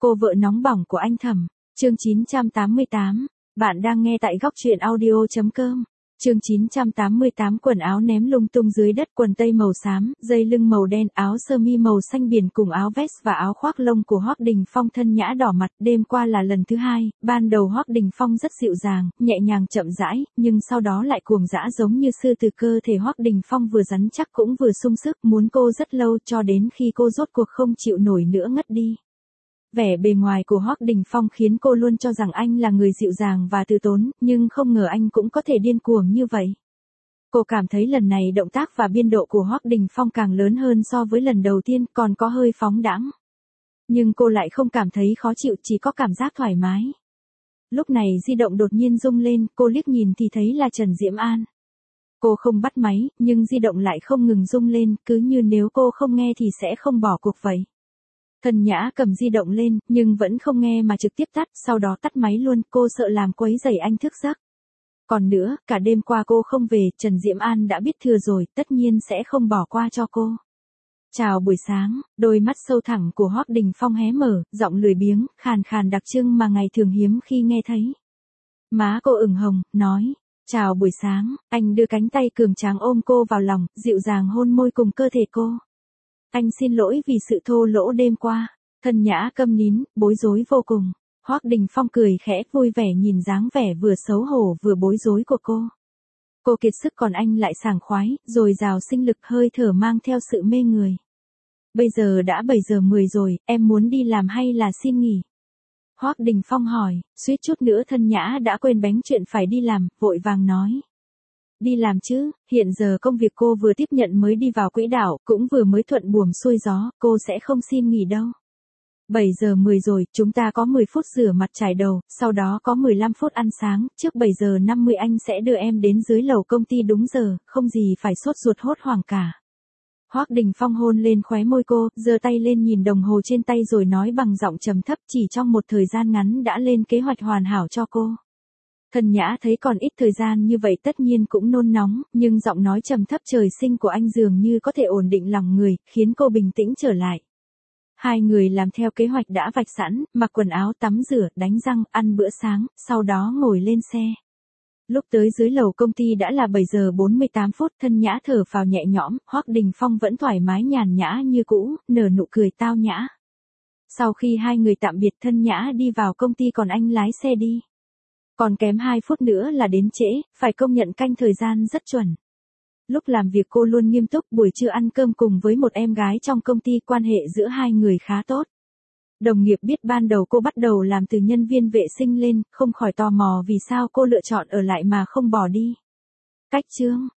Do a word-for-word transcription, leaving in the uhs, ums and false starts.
Cô vợ nóng bỏng của anh Thẩm, chương chín trăm tám mươi tám. Bạn đang nghe tại góc truyện audio.com. Chương chín trăm tám mươi tám. Quần áo ném lung tung dưới đất, quần tây màu xám, dây lưng màu đen, áo sơ mi màu xanh biển cùng áo vest và áo khoác lông của Hoắc Đình Phong thân nhã đỏ mặt. Đêm qua là lần thứ hai, ban đầu Hoắc Đình Phong rất dịu dàng, nhẹ nhàng chậm rãi, nhưng sau đó lại cuồng dã giống như sư tử. Cơ thể Hoắc Đình Phong vừa rắn chắc cũng vừa sung sức, muốn cô rất lâu, cho đến khi cô rốt cuộc không chịu nổi nữa ngất đi. Vẻ bề ngoài của Hoắc Đình Phong khiến cô luôn cho rằng anh là người dịu dàng và từ tốn, nhưng không ngờ anh cũng có thể điên cuồng như vậy. Cô cảm thấy lần này động tác và biên độ của Hoắc Đình Phong càng lớn hơn so với lần đầu tiên, còn có hơi phóng đãng. Nhưng cô lại không cảm thấy khó chịu, chỉ có cảm giác thoải mái. Lúc này di động đột nhiên rung lên, cô liếc nhìn thì thấy là Trần Diễm An. Cô không bắt máy, nhưng di động lại không ngừng rung lên, cứ như nếu cô không nghe thì sẽ không bỏ cuộc vậy. Thần Nhã cầm di động lên, nhưng vẫn không nghe mà trực tiếp tắt, sau đó tắt máy luôn, cô sợ làm quấy rầy anh thức giấc. Còn nữa, cả đêm qua cô không về, Trần Diễm An đã biết thừa rồi, tất nhiên sẽ không bỏ qua cho cô. Chào buổi sáng, đôi mắt sâu thẳm của Hoắc Đình Phong hé mở, giọng lười biếng, khàn khàn đặc trưng mà ngày thường hiếm khi nghe thấy. Má cô ửng hồng, nói, chào buổi sáng, anh đưa cánh tay cường tráng ôm cô vào lòng, dịu dàng hôn môi cùng cơ thể cô. Anh xin lỗi vì sự thô lỗ đêm qua. Thần Nhã câm nín, bối rối vô cùng. Hoắc Đình Phong cười khẽ, vui vẻ nhìn dáng vẻ vừa xấu hổ vừa bối rối của cô. Cô kiệt sức còn anh lại sảng khoái, dồi dào sinh lực, hơi thở mang theo sự mê người. Bây giờ đã bảy giờ mười rồi, em muốn đi làm hay là xin nghỉ? Hoắc Đình Phong hỏi, suýt chút nữa Thần Nhã đã quên bén chuyện phải đi làm, vội vàng nói. Đi làm chứ, hiện giờ công việc cô vừa tiếp nhận mới đi vào quỹ đạo, cũng vừa mới thuận buồm xuôi gió, cô sẽ không xin nghỉ đâu. bảy giờ mười rồi, chúng ta có mười phút rửa mặt chải đầu, sau đó có mười lăm phút ăn sáng, trước bảy giờ năm mươi anh sẽ đưa em đến dưới lầu công ty đúng giờ, không gì phải sốt ruột hốt hoảng cả. Hoắc Đình Phong hôn lên khóe môi cô, giơ tay lên nhìn đồng hồ trên tay rồi nói bằng giọng trầm thấp, chỉ trong một thời gian ngắn đã lên kế hoạch hoàn hảo cho cô. Thần Nhã thấy còn ít thời gian như vậy tất nhiên cũng nôn nóng, nhưng giọng nói trầm thấp trời sinh của anh dường như có thể ổn định lòng người, khiến cô bình tĩnh trở lại. Hai người làm theo kế hoạch đã vạch sẵn, mặc quần áo, tắm rửa, đánh răng, ăn bữa sáng, sau đó ngồi lên xe. Lúc tới dưới lầu công ty đã là bảy giờ bốn mươi tám phút, Thần Nhã thở phào nhẹ nhõm, Hoắc Đình Phong vẫn thoải mái nhàn nhã như cũ, nở nụ cười tao nhã. Sau khi hai người tạm biệt, Thần Nhã đi vào công ty còn anh lái xe đi. Còn kém hai phút nữa là đến trễ, phải công nhận canh thời gian rất chuẩn. Lúc làm việc cô luôn nghiêm túc, buổi trưa ăn cơm cùng với một em gái trong công ty, quan hệ giữa hai người khá tốt. Đồng nghiệp biết ban đầu cô bắt đầu làm từ nhân viên vệ sinh lên, không khỏi tò mò vì sao cô lựa chọn ở lại mà không bỏ đi. Cách chương,